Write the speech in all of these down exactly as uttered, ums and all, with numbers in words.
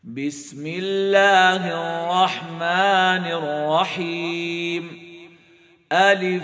بسم الله الرحمن الرحيم. ألف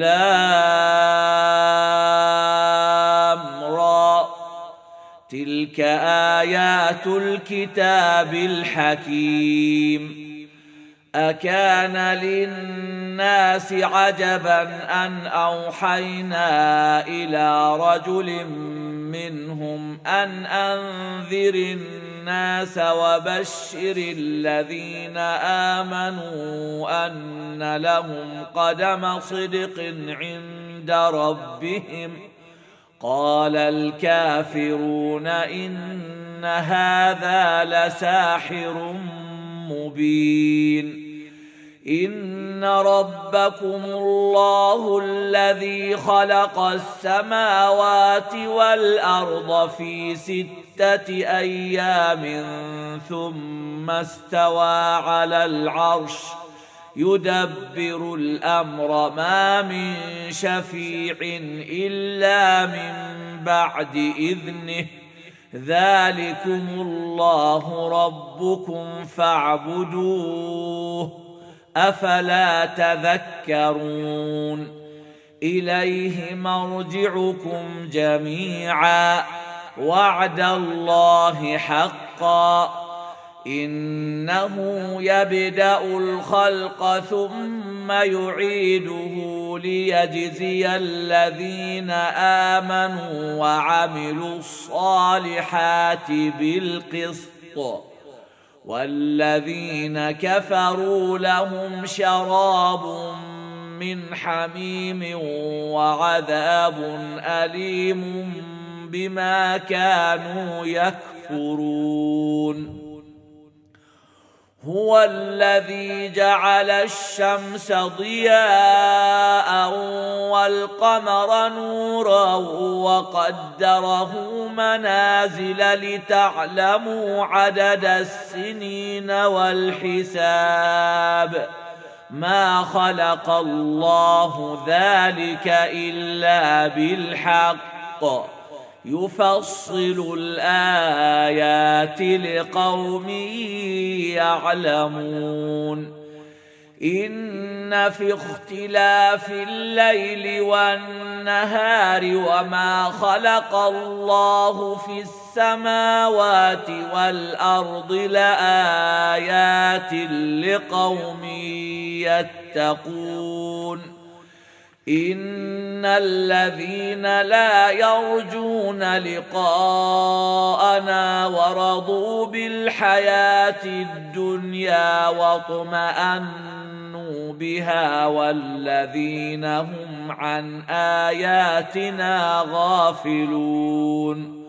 لام را، تلك آيات الكتاب الحكيم. أكان للناس عجبا أن أوحينا إلى رجل منهم أن أنذر الناس وبشر الذين آمنوا أن لهم قدم صدق عند ربهم. قال الكافرون إن هذا لساحر مبين. إن ربكم الله الذي خلق السماوات والأرض في ستة أيام ثم استوى على العرش يدبر الأمر ما من شفيع إلا من بعد إذنه. ذلكم الله ربكم فاعبدوه أفلا تذكرون. إليه مرجعكم جميعا وعد الله حقا. إنه يبدأ الخلق ثم يعيده ليجزي الذين آمنوا وعملوا الصالحات بالقسط، والذين كفروا لهم شراب من حميم وعذاب أليم بما كانوا يكفرون. هو الذي جعل الشمس ضياء والقمر نورا وقدره منازل لتعلموا عدد السنين والحساب. ما خلق الله ذلك إلا بالحق يفصل الآيات لقوم يعلمون. إن في اختلاف الليل والنهار وما خلق الله في السماوات والأرض لآيات لقوم يتقون. إن الذين لا يرجون لقاءنا ورضوا بالحياة الدنيا واطمأنوا بها والذين هم عن آياتنا غافلون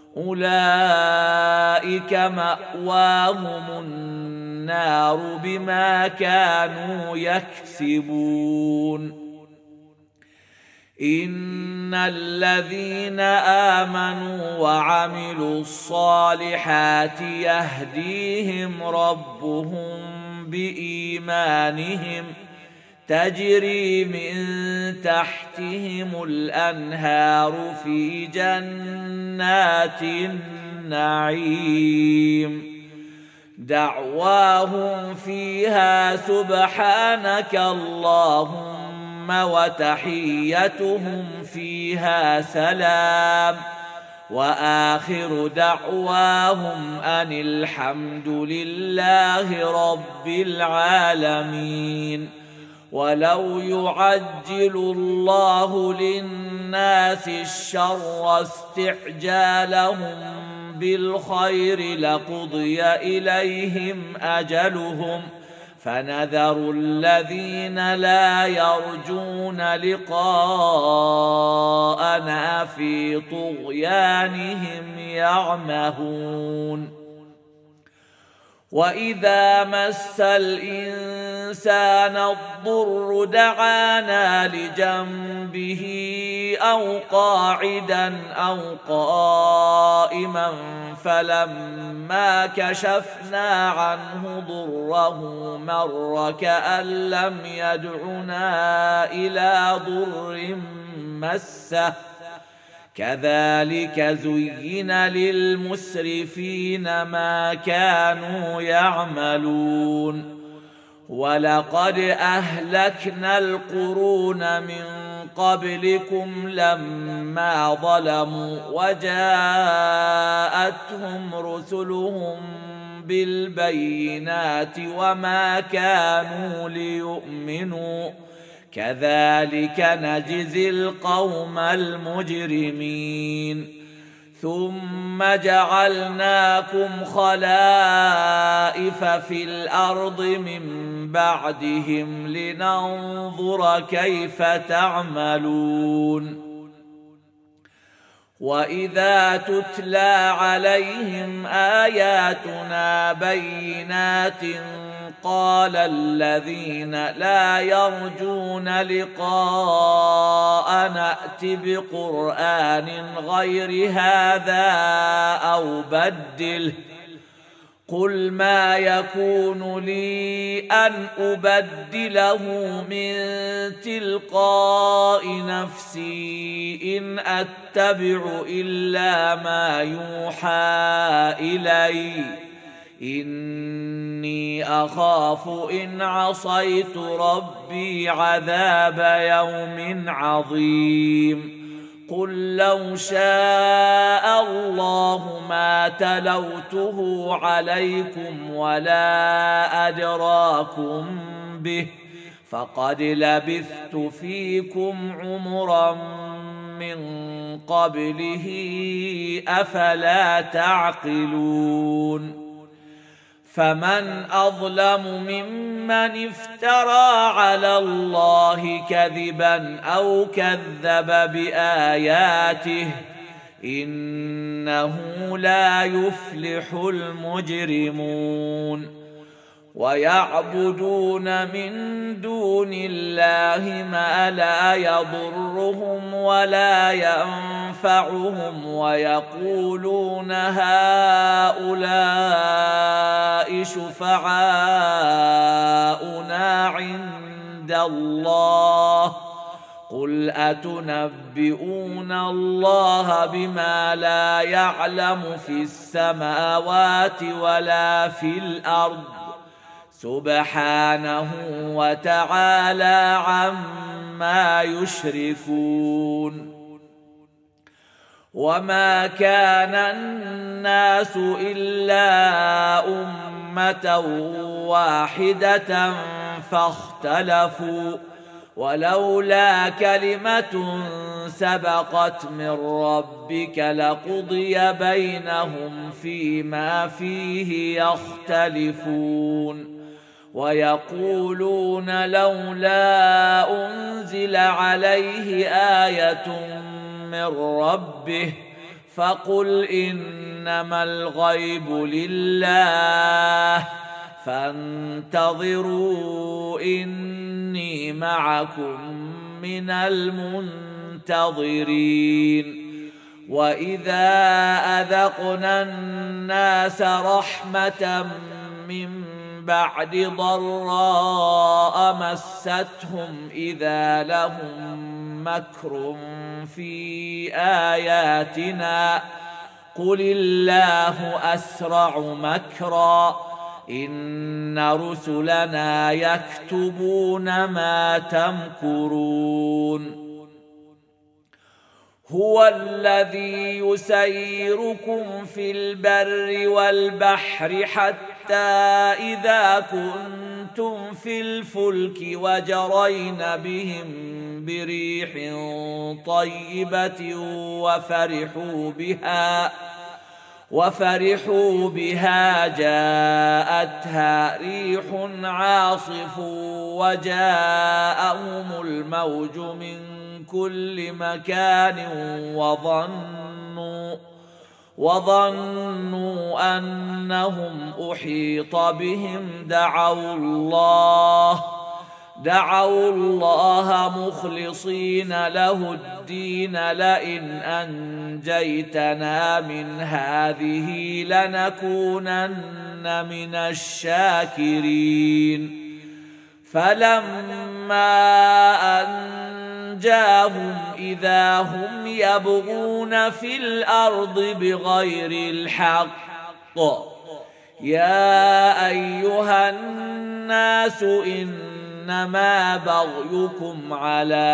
أولئك مأواهم النار بما كانوا يكسبون. إن الذين آمنوا وعملوا الصالحات يهديهم ربهم بإيمانهم تجري من تحتهم الأنهار في جنات النعيم. دعواهم فيها سبحانك اللهم وتحيتهم فيها سلام وآخر دعواهم أن الحمد لله رب العالمين. ولو يعجل الله للناس الشر استعجالهم بالخير لقضي إليهم أجلهم فنذر الذين لا يرجون لقاءنا في طغيانهم يعمهون. وإذا مس الإنسان الضر دعانا لجنبه أو قاعدا أو قائما فلما كشفنا عنه ضره مر كأن لم يدعنا إلى ضر مسه كذلك زين للمسرفين ما كانوا يعملون ولقد أهلكنا القرون من قبلكم لما ظلموا وجاءتهم رسلهم بالبينات وما كانوا ليؤمنوا كذلك نجزي القوم المجرمين ثم جعلناكم خلائف في الأرض من بعدهم لننظر كيف تعملون وإذا تتلى عليهم آياتنا بينات قال الذين لا يرجون لقاء نأت بقرآن غير هذا أو بدله قل ما يكون لي أن أبدله من تلقاء نفسي إن أتبع إلا ما يوحى إلي إني أخاف إن عصيت ربي عذاب يوم عظيم قل لو شاء الله ما تلوته عليكم ولا أدراكم به فقد لبثت فيكم عمرا من قبله أفلا تعقلون فمن أظلم ممن افترى على الله كذبا أو كذب بآياته إنه لا يفلح المجرمون ويعبدون من دون الله ما لا يضرهم ولا ينفعهم ويقولون هؤلاء شفعاؤنا عند الله قل أتنبئون الله بما لا يعلم في السماوات ولا في الأرض سبحانه وتعالى عما يشركون وما كان الناس إلا أمة واحدة فاختلفوا ولولا كلمة سبقت من ربك لقضي بينهم فيما فيه يختلفون ويقولون لولا أنزل عليه آية من ربه فقل إنما الغيب لله فانتظروا إني معكم من المنتظرين وإذا أذقنا الناس رحمة من بعد ضراء مستهم إذا لهم مكر في آياتنا قل الله أسرع مكرا إن رسلنا يكتبون ما تمكرون هو الذي يسيركم في البر والبحر حتى إذا كنتم في الفلك وجرين بهم بريح طيبة وفرحوا بها وفرحوا بها جاءتها ريح عاصف وجاءهم الموج من كل مكان وظنوا وظنوا أنهم أحيط بهم دعوا الله دعوا الله مخلصين له الدين لئن أنجيتنا من هذه لنكونن من الشاكرين فلما أنجاهم إذا هم يبغون في الأرض بغير الحق. يا أيها الناس إنما بغيكم على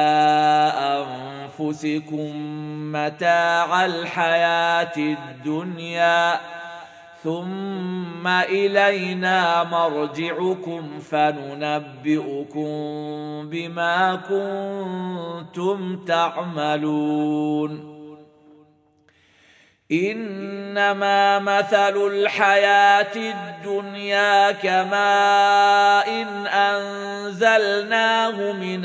أنفسكم متاع الحياة الدنيا ثم إلينا مرجعكم فننبئكم بما كنتم تعملون. إنما مثل الحياة الدنيا كماء أنزلناه من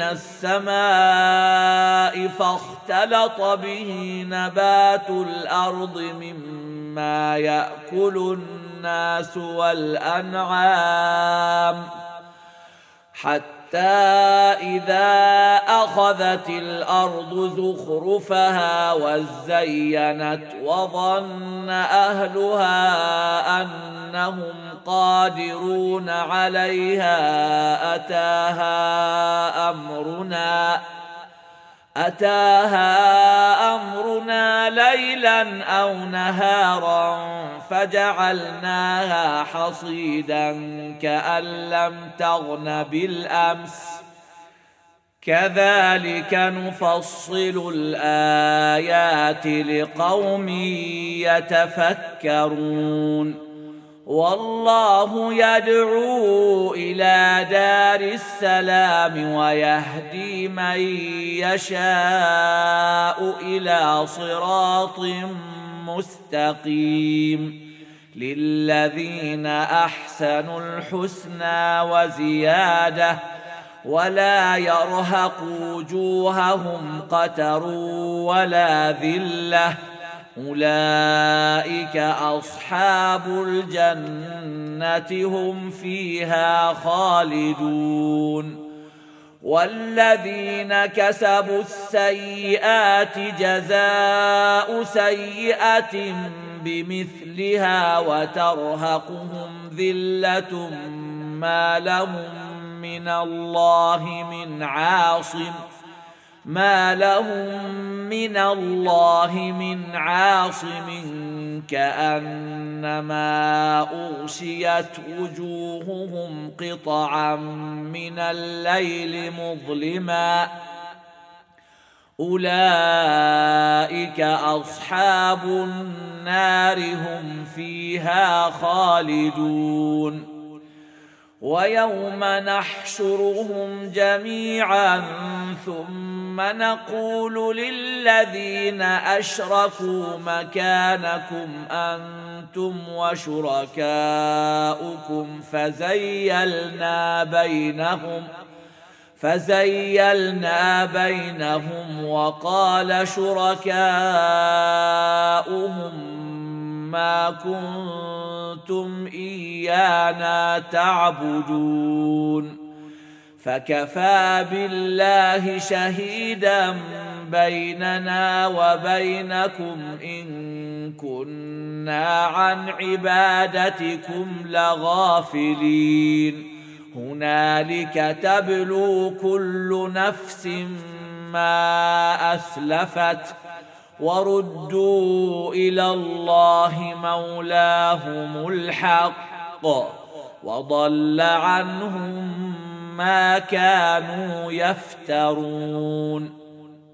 السماء فاختلط به نبات الأرض مما يأكل الناس والأنعام حتى إذا أخذت الأرض زخرفها وزينت وظن أهلها أنهم قادرون عليها أتاها أمرنا أتاها أمرنا ليلا أو نهارا فجعلناها حصيدا كأن لم تغن بالأمس كذلك نفصل الآيات لقوم يتفكرون. والله يدعو إلى دار السلام ويهدي من يشاء إلى صراط مستقيم. للذين أحسنوا الحسنى وزيادة ولا يرهق وجوههم قتر ولا ذلة أولئك أصحاب الجنة هم فيها خالدون. والذين كسبوا السيئات جزاء سيئة بمثلها وترهقهم ذلة ما لهم من الله من عاصم ما لهم من الله من عاصم كأنما أغشيت وجوههم قطعا من الليل مظلما أولئك أصحاب النار هم فيها خالدون. ويوم نحشرهم جميعا ثم نقول للذين أشركوا مكانكم أنتم وشركاؤكم فزيلنا بينهم فزيلنا بينهم وقال شركاؤهم ما كنتم إيانا تعبدون فكفى بالله شهيدا بيننا وبينكم إن كنا عن عبادتكم لغافلين هنالك تبلو كل نفس ما أسلفت وردوا إلى الله مولاهم الحق وضل عنهم ما كانوا يفترون.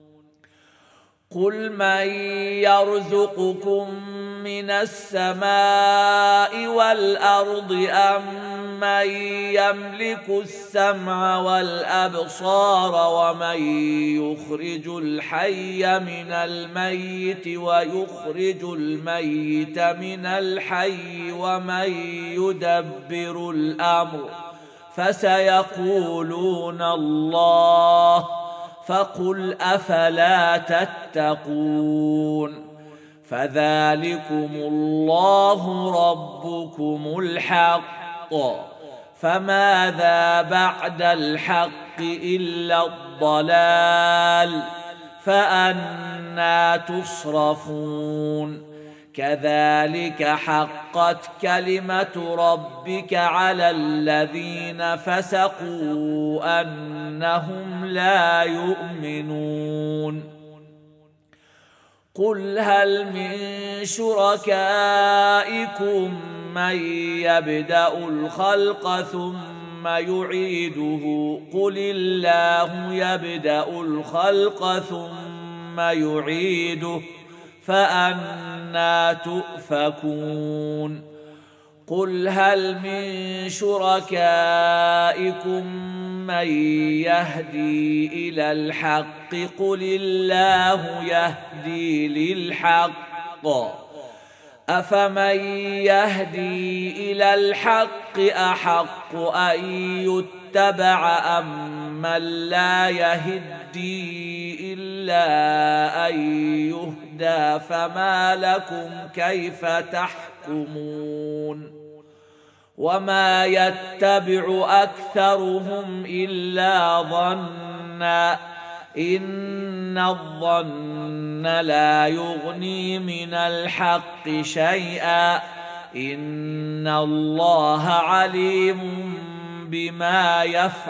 قل من يرزقكم من السماء والأرض أم من يملك السمع والأبصار ومن يخرج الحي من الميت ويخرج الميت من الحي ومن يدبر الأمر فسيقولون الله فقل أفلا تتقون فذلكم الله ربكم الحق فماذا بعد الحق إلا الضلال فأنى تصرفون. كذلك حقت كلمة ربك على الذين فسقوا أنهم لا يؤمنون قل هل من شركائكم من يبدأ الخلق ثم يعيده قل الله يبدأ الخلق ثم يعيده فأنى تؤفكون قل هل من شركائكم من يهدي إلى الحق قل الله يهدي للحق أفمن يهدي إلى الحق أحق أن يتبع أم من لا يهدي إلا أن يهدى فما لكم كيف تحكمون وما يتبع أكثرهم إلا ظنا إن الظن لا يغني من الحق شيئا إن الله عليم بما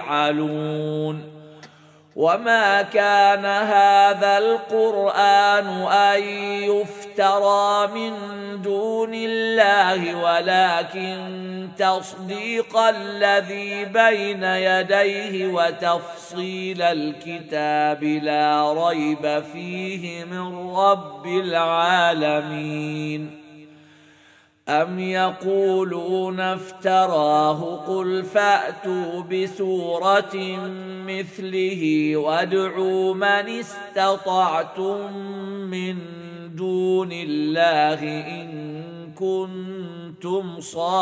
يفعلون وما كان هذا القرآن أن يفترى من دون الله ولكن تصديق الذي بين يديه وتفصيل الكتاب لا ريب فيه من رب العالمين أم يقولون افتراه قل فأتوا بسورة مثله وادعوا من استطعتم من دون الله إن كنتم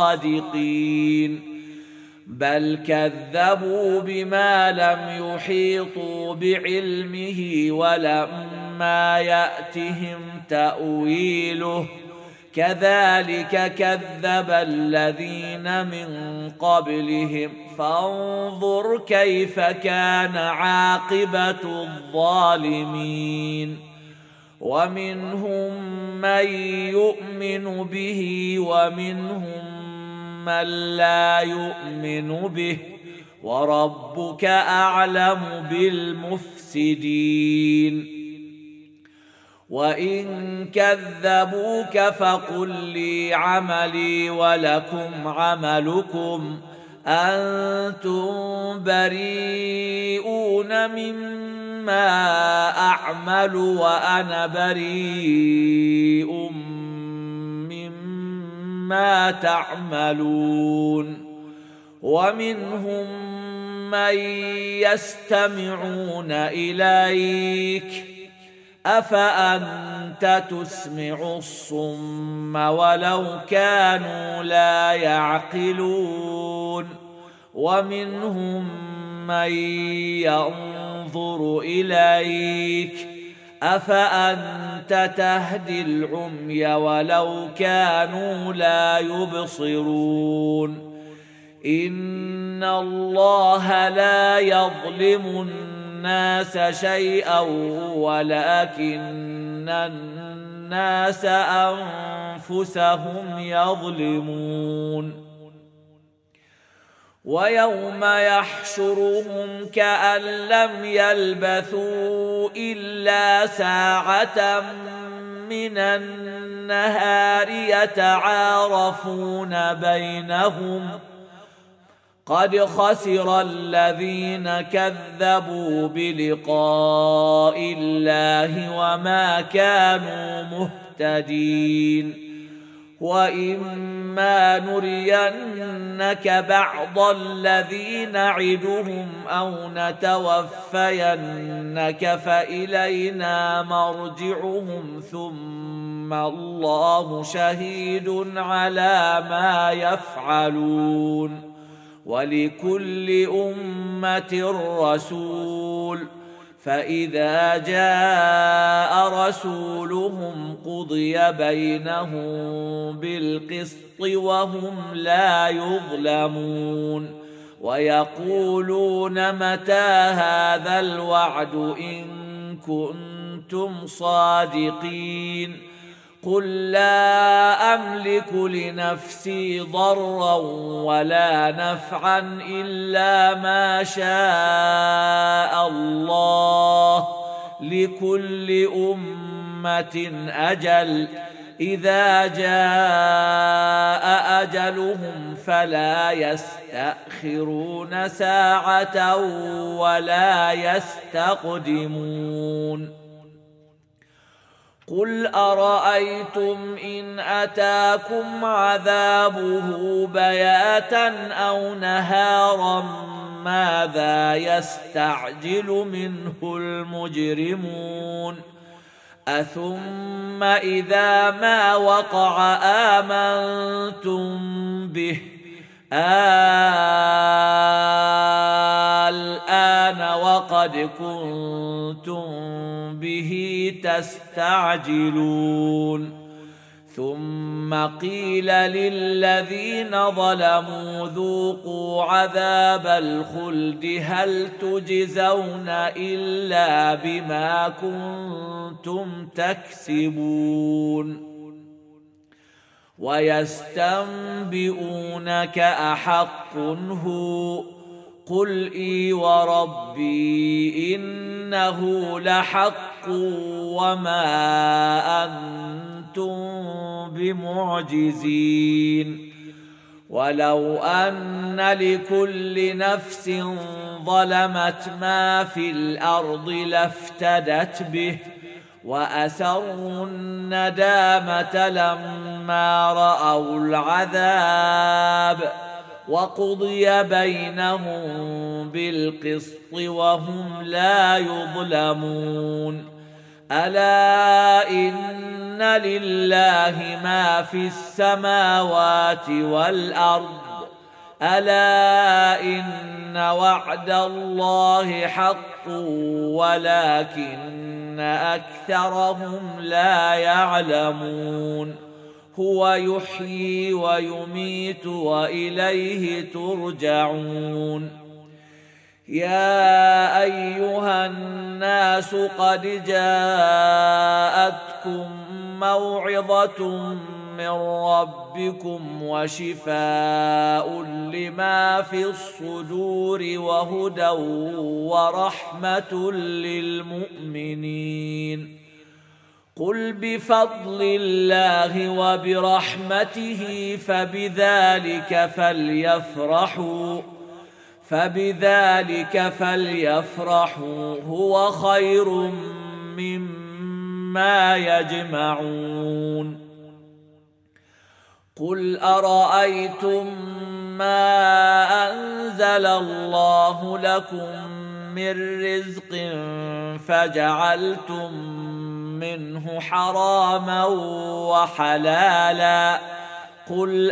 صادقين بل كذبوا بما لم يحيطوا بعلمه ولما يأتهم تأويله كذلك كذب الذين من قبلهم فانظر كيف كان عاقبة الظالمين ومنهم من يؤمن به ومنهم من لا يؤمن به وربك أعلم بالمفسدين وإن كذبوك فقل لي عملي ولكم عملكم أنتم بريئون مما أعمل وأنا بريء مما تعملون ومنهم من يستمعون إليك أفأنت تسمع الصم ولو كانوا لا يعقلون ومنهم من ينظر إليك أفأنت تهدي العمي ولو كانوا لا يبصرون إن الله لا يظلم الناس شيئا ولكن الناس أنفسهم يظلمون ويوم يحشرهم كأن لم يلبثوا إلا ساعة من النهار يتعارفون بينهم قد خسر الذين كذبوا بلقاء الله وما كانوا مهتدين وإما نرينك بعض الذي نعدهم أو نتوفينك فإلينا مرجعهم ثم الله شهيد على ما يفعلون ولكل أمة رسول فإذا جاء رسولهم قضي بينهم بالقسط وهم لا يظلمون ويقولون متى هذا الوعد إن كنتم صادقين قل لا أملك لنفسي ضرا ولا نفعا إلا ما شاء الله، لكل أمة أجل، إذا جاء أجلهم فلا يستأخرون ساعة ولا يستقدمون. قل أرأيتم إن أتاكم عذابه بياتا أو نهارا ماذا يستعجل منه المجرمون؟ أثم إذا ما وقع آمنتم به الآن وقد كنتم به تستعجلون. ثم قيل للذين ظلموا ذوقوا عذاب الخلد هل تجزون إلا بما كنتم تكسبون. ويستنبئونك أحق هو؟ قل إي وربي إنه لحق وما أنتم بمعجزين. ولو أن لكل نفس ظلمت ما في الأرض لافتدت به وأسروا الندامة لما رأوا العذاب وقضي بينهم بالقسط وهم لا يظلمون. ألا إن لله ما في السماوات والأرض، ألا إن وعد الله حق ولكن أكثرهم لا يعلمون. هو يحيي ويميت وإليه ترجعون. يا أيها الناس قد جاءتكم موعظة من ربكم وشفاء لما في الصدور وهدى ورحمة للمؤمنين. قل بفضل الله وبرحمته فبذلك فليفرحوا فبذلك فليفرحوا هو خير مما يجمعون. قل أرأيتم ما أنزل الله لكم من رزق فجعلتم منه حراما وحلالا، قل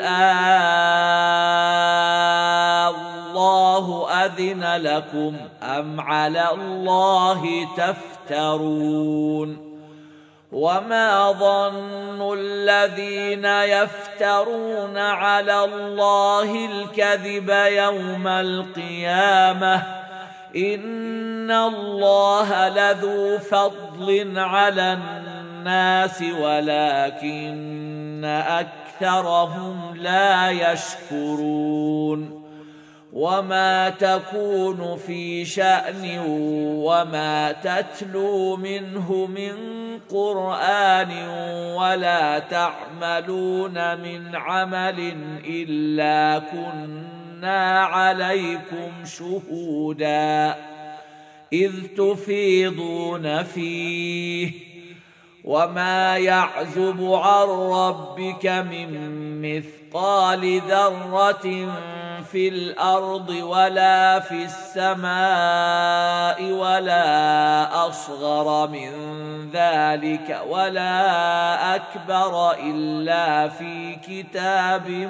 الله أذن لكم أم على الله تفترون؟ وما ظن الذين يفترون على الله الكذب يوم القيامة؟ إن الله لذو فضل على الناس ولكن أكثرهم لا يشكرون. وما تكون في شأن وما تتلو منه من قرآن ولا تعملون من عمل إلا كنا عليكم شهودا إذ تفيضون فيه. وما يعزب عن ربك من مثقال ذرة في الأرض ولا في السماء ولا أصغر من ذلك ولا أكبر إلا في كتاب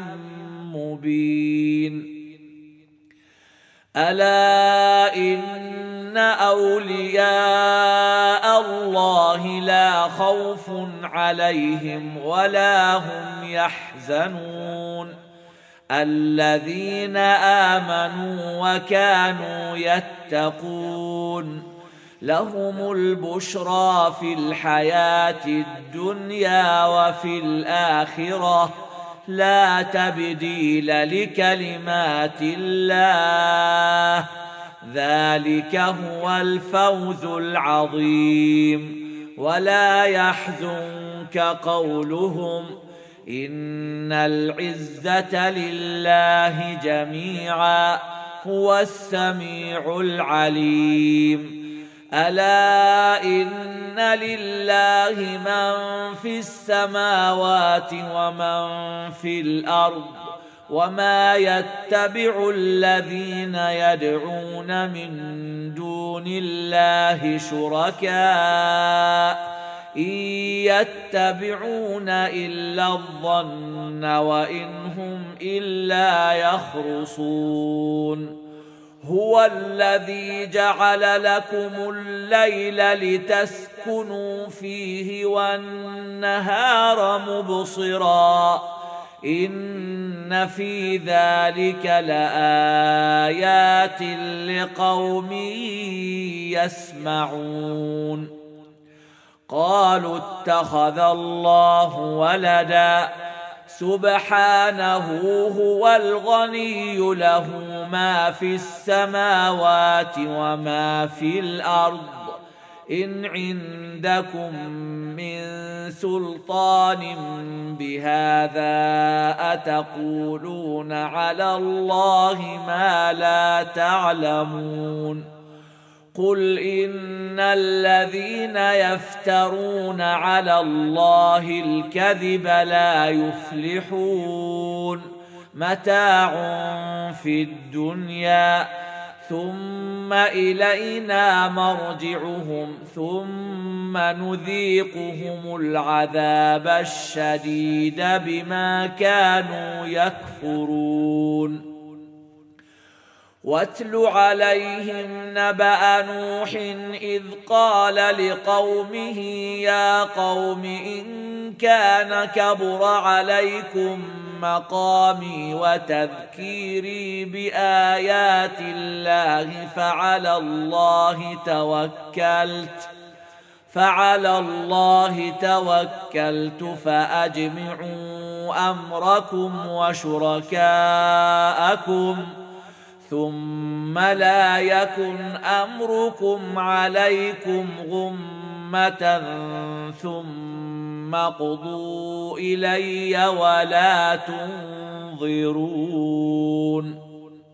مبين. ألا إن أولياء الله لا خوف عليهم ولا هم يحزنون الذين آمنوا وكانوا يتقون لهم البشرى في الحياة الدنيا وفي الآخرة لا تبديل لكلمات الله ذلك هو الفوز العظيم. ولا يحزنك قولهم إن العزة لله جميعا هو السميع العليم. ألا إن لله من في السماوات ومن في الأرض وما يتبع الذين يدعون من دون الله شركاء إن يتبعون إلا الظن وإن هم إلا يخرصون. هو الذي جعل لكم الليل لتسكنوا فيه والنهار مبصرا إن في ذلك لآيات لقوم يسمعون. قالوا اتخذ الله ولدا سبحانه هو الغني له ما في السماوات وما في الأرض إن عندكم من سلطان بهذا أتقولون على الله ما لا تعلمون. قل إن الذين يفترون على الله الكذب لا يفلحون متاع في الدنيا ثم إلينا مرجعهم ثم نذيقهم العذاب الشديد بما كانوا يكفرون. واتل عليهم نبأ نوح إذ قال لقومه يا قوم إن كان كبر عليكم مقامي وتذكيري بآيات الله فعلى الله توكلت فعلى الله توكلت فأجمعوا أمركم وشركاءكم ثم لا يكن أمركم عليكم غمة ثم قضوا إلي ولا تنظرون.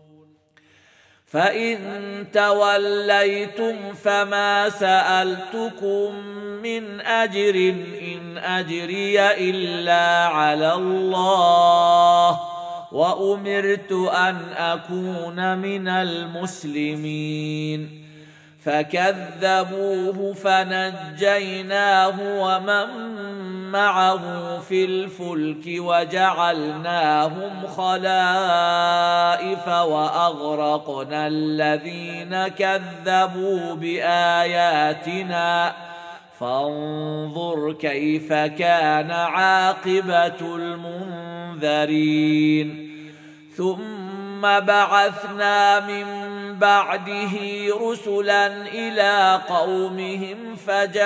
فإن توليتم فما سألتكم من أجر إن أجري إلا على الله وأمرت أن أكون من المسلمين. فكذبوه فنجيناه ومن معه في الفلك وجعلناهم خلائف وأغرقنا الذين كذبوا بآياتنا فانظر كيف كان عاقبة المنذرين. ثم بعثنا من بعده رسلا إلى قومهم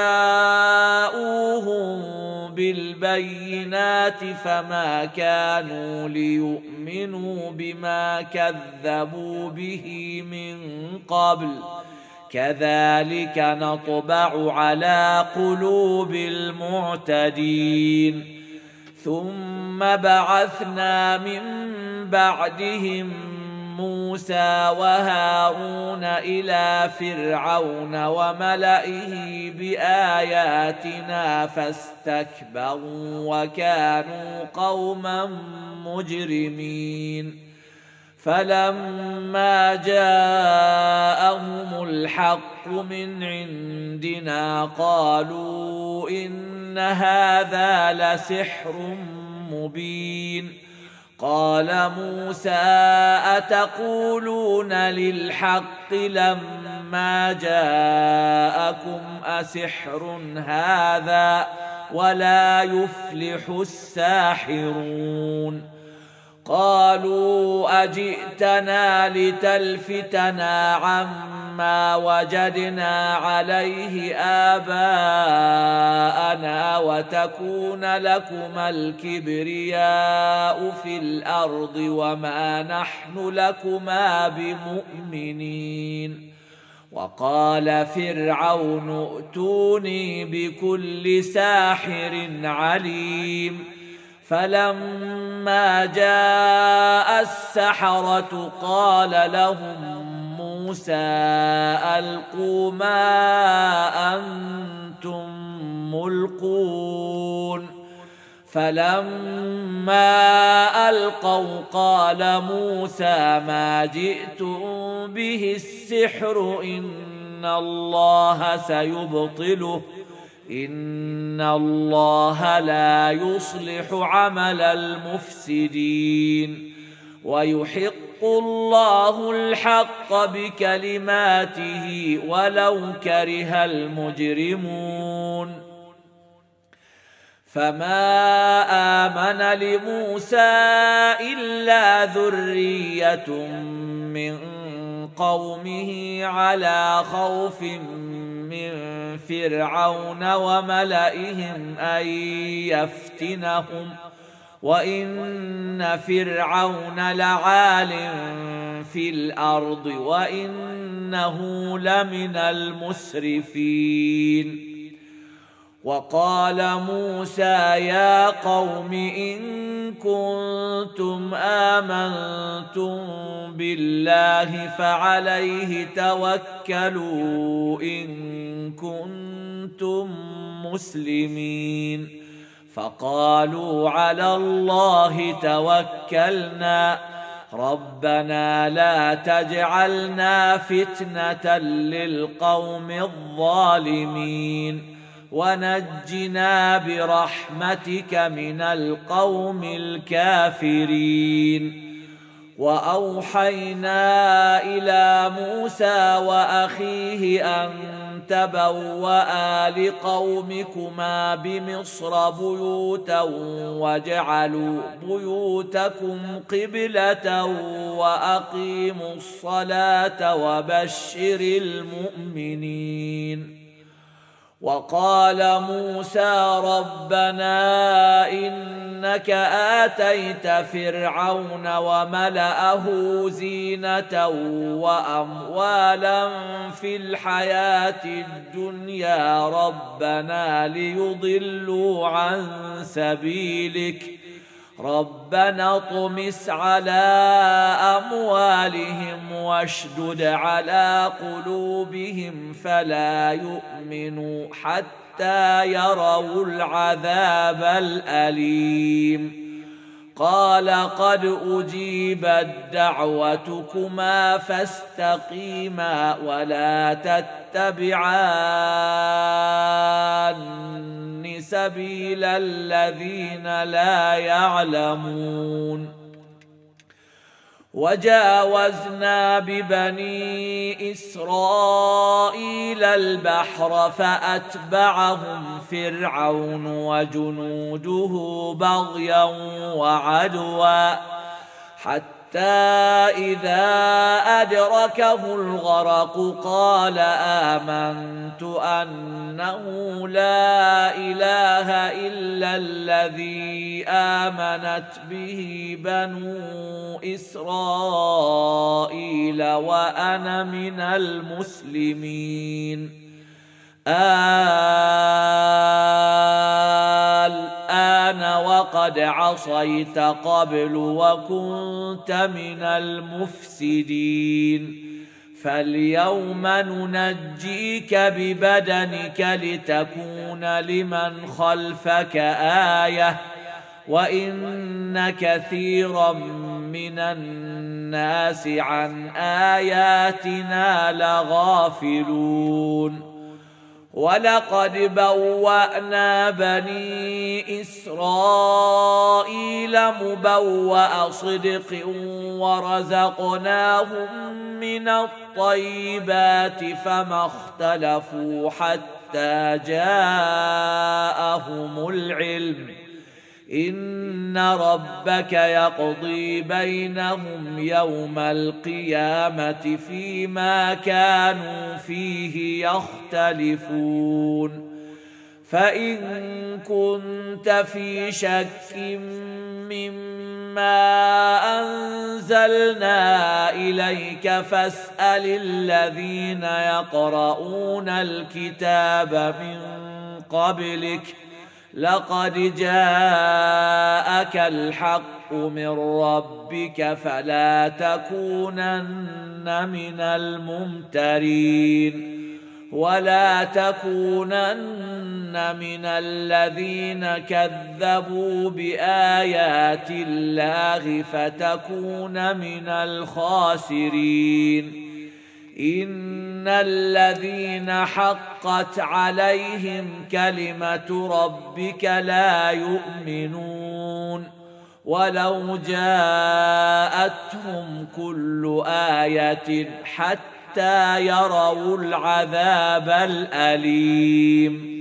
فجاءوهم بالبينات فما كانوا ليؤمنوا بما كذبوا به من قبل كذلك نطبع على قلوب المعتدين. ثم بعثنا من بعدهم موسى وهارون إلى فرعون وملئه بآياتنا فاستكبروا وكانوا قوما مجرمين. فلما جاءهم الحق من عندنا قالوا إن هذا لسحر مبين. قال موسى أتقولون للحق لما جاءكم أسحر هذا ولا يفلح الساحرون. قالوا أجئتنا لتلفتنا عما وجدنا عليه آباءنا وتكون لكما الكبرياء في الأرض وما نحن لكما بمؤمنين. وقال فرعون ائتوني بكل ساحر عليم. فلما جاء السحرة قال لهم موسى ألقوا ما أنتم ملقون. فلما ألقوا قال موسى ما جئتم به السحر إن الله سيبطله إن الله لا يصلح عمل المفسدين ويحق الله الحق بكلماته ولو كره المجرمون. فما آمن لموسى إلا ذرية من قومه على خوف من فرعون وملئهم أن يفتنهم وإن فرعون لعال في الأرض وإنه لمن المسرفين. وقال موسى يا قوم إن كنتم آمنتم بالله فعليه توكلوا إن كنتم مسلمين. فقالوا على الله توكلنا ربنا لا تجعلنا فتنة للقوم الظالمين ونجنا برحمتك من القوم الكافرين. وأوحينا إلى موسى وأخيه أن تبوأ لقومكما بمصر بيوتا واجعلوا بيوتكم قبلة وأقيموا الصلاة وبشر المؤمنين. وقال موسى ربنا إنك آتيت فرعون وملأه زينة وأموالا في الحياة الدنيا ربنا ليضلوا عن سبيلك ربنا اطمس على أموالهم واشدد على قلوبهم فلا يؤمنوا حتى يروا العذاب الأليم. قال قد أجيبت دعوتكما فاستقيما ولا تتبعان سبيل الذين لا يعلمون. وجاوزنا ببني إسرائيل البحر فأتبعهم فرعون وجنوده بغيا وعدوا حتى إذا أدركه الغرق قال آمنت أنه لا إله إلا الذي آمنت به بنو إسرائيل وأنا من المسلمين. الآن وقد عصيت قبل وكنت من المفسدين فاليوم ننجيك ببدنك لتكون لمن خلفك آية وإن كثيرا من الناس عن آياتنا لغافلون. ولقد بوأنا بني إسرائيل مبوأ صدق ورزقناهم من الطيبات فما اختلفوا حتى جاءهم العلم إن ربك يقضي بينهم يوم القيامة فيما كانوا فيه يختلفون فإن كنت في شك مما أنزلنا إليك فاسأل الذين يقرؤون الكتاب من قبلك لقد جاءك الحق من ربك فلا تكونن من الممترين ولا تكونن من الذين كذبوا بآيات الله فتكون من الخاسرين إن الذين حقت عليهم كلمة ربك لا يؤمنون ولو جاءتهم كل آية حتى يروا العذاب الأليم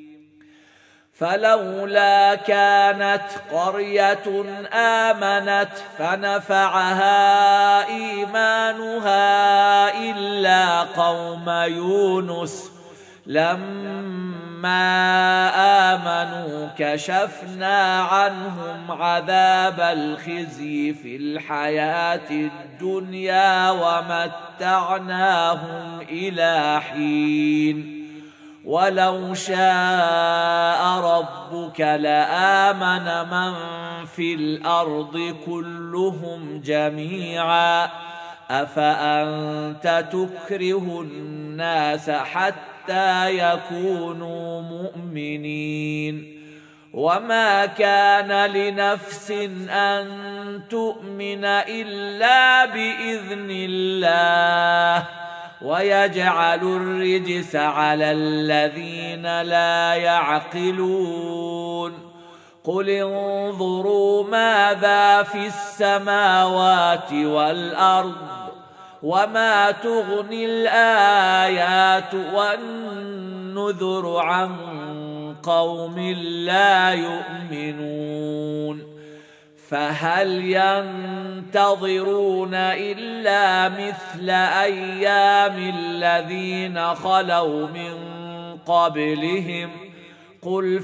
فلولا كانت قرية آمنت فنفعها إيمانها إلا قوم يونس لما آمنوا كشفنا عنهم عذاب الخزي في الحياة الدنيا ومتعناهم إلى حين ولو شاء ربك لآمن من في الأرض كلهم جميعا أفأنت تكره الناس حتى يكونوا مؤمنين وما كان لنفس أن تؤمن إلا بإذن الله ويجعل الرجس على الذين لا يعقلون قل انظروا ماذا في السماوات والأرض وما تغني الآيات والنذر عن قوم لا يؤمنون فهل ينتظرون إلا مثل أيام الذين خلوا من قبلهم قل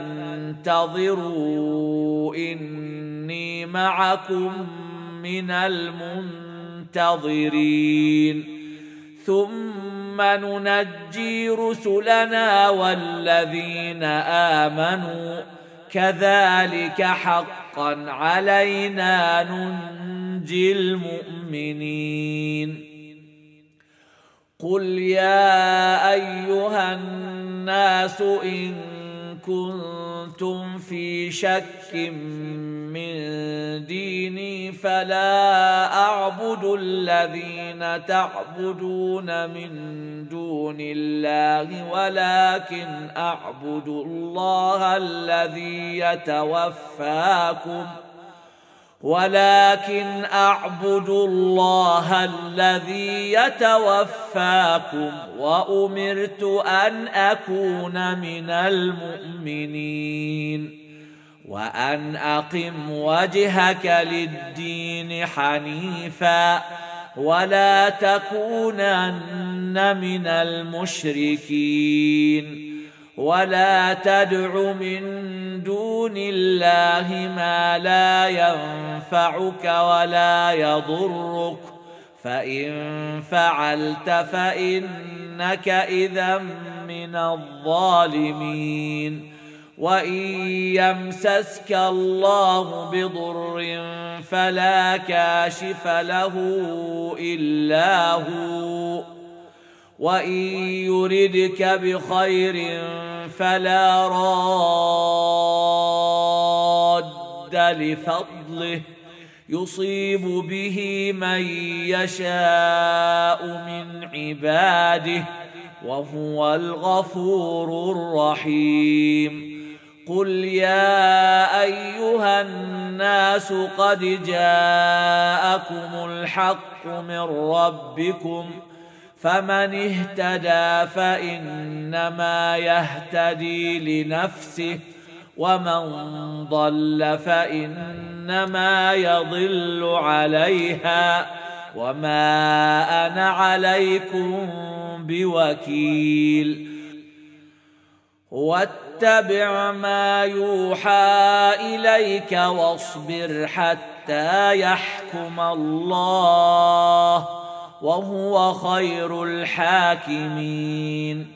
فانتظروا إني معكم من المنتظرين ثم ننجي رسلنا والذين آمنوا كذلك حقا علينا ننجي المؤمنين قل يا أيها الناس إن كنتم في شك من ديني فلا أعبد الذين تعبدون من دون الله ولكن أعبد الله الذي يتوفاكم ولكن أعبد الله الذي يتوفاكم وأمرت أن أكون من المؤمنين وأن أقم وجهك للدين حنيفا ولا تكونن من المشركين ولا تدع من دون الله ما لا ينفعك ولا يضرك فإن فعلت فإنك إذا من الظالمين وإن يمسسك الله بضر فلا كاشف له إلا هو وإن يردك بخير فلا راد لفضله يصيب به من يشاء من عباده وهو الغفور الرحيم قل يا أيها الناس قد جاءكم الحق من ربكم فمن اهتدى فإنما يهتدي لنفسه ومن ضل فإنما يضل عليها وما أنا عليكم بوكيل واتبع ما يوحى إليك واصبر حتى يحكم الله وهو خير الحاكمين